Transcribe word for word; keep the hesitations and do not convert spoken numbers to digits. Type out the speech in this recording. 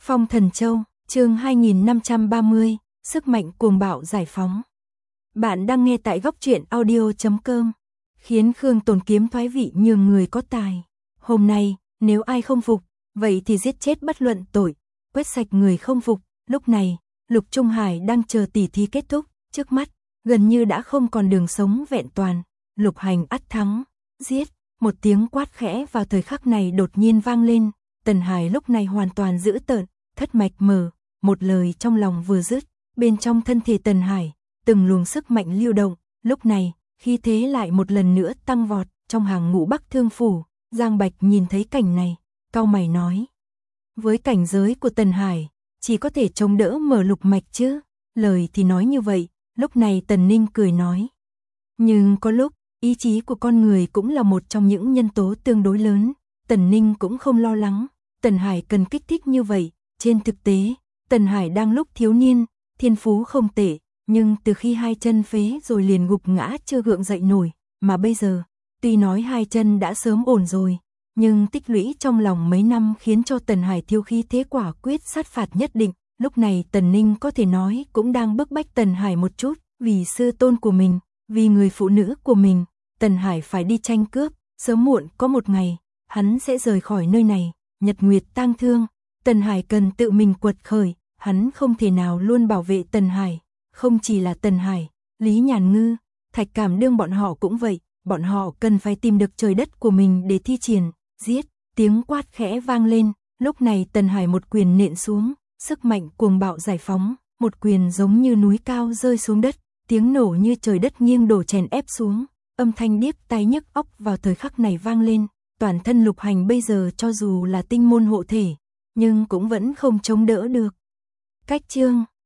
Phong Thần Châu, chương hai nghìn năm trăm ba mươi, sức mạnh cuồng bạo giải phóng. Bạn đang nghe tại góc truyện audio chấm com. Khiến Khương Tồn kiếm thoái vị nhường người có tài. Hôm nay, nếu ai không phục, vậy thì giết chết bất luận tội, quét sạch người không phục. Lúc này, Lục Trung Hải đang chờ tỉ thí kết thúc, trước mắt, gần như đã không còn đường sống vẹn toàn. Lục Hành ắt thắng, giết, một tiếng quát khẽ vào thời khắc này đột nhiên vang lên. Tần Hải lúc này hoàn toàn dữ tợn, thất mạch mở, một lời trong lòng vừa dứt, bên trong thân thể Tần Hải, từng luồng sức mạnh lưu động, lúc này, khi thế lại một lần nữa tăng vọt, trong hàng ngũ Bắc Thương phủ, Giang Bạch nhìn thấy cảnh này, cau mày nói. Với cảnh giới của Tần Hải, chỉ có thể chống đỡ mở lục mạch chứ, lời thì nói như vậy, lúc này Tần Ninh cười nói. Nhưng có lúc, ý chí của con người cũng là một trong những nhân tố tương đối lớn, Tần Ninh cũng không lo lắng, Tần Hải cần kích thích như vậy, trên thực tế, Tần Hải đang lúc thiếu niên, thiên phú không tệ, nhưng từ khi hai chân phế rồi liền gục ngã chưa gượng dậy nổi, mà bây giờ, tuy nói hai chân đã sớm ổn rồi, nhưng tích lũy trong lòng mấy năm khiến cho Tần Hải thiếu khí thế quả quyết sát phạt nhất định, lúc này Tần Ninh có thể nói cũng đang bức bách Tần Hải một chút, vì sư tôn của mình, vì người phụ nữ của mình, Tần Hải phải đi tranh cướp, sớm muộn có một ngày, hắn sẽ rời khỏi nơi này, nhật nguyệt tang thương, Tần Hải cần tự mình quật khởi, hắn không thể nào luôn bảo vệ Tần Hải, không chỉ là Tần Hải, Lý Nhàn Ngư, Thạch Cảm Đương bọn họ cũng vậy, bọn họ cần phải tìm được trời đất của mình để thi triển, giết, tiếng quát khẽ vang lên, lúc này Tần Hải một quyền nện xuống, sức mạnh cuồng bạo giải phóng, một quyền giống như núi cao rơi xuống đất, tiếng nổ như trời đất nghiêng đổ chèn ép xuống, âm thanh điếc tai nhức óc vào thời khắc này vang lên, toàn thân Lục Hành bây giờ cho dù là tinh môn hộ thể, nhưng cũng vẫn không chống đỡ được. Cách chương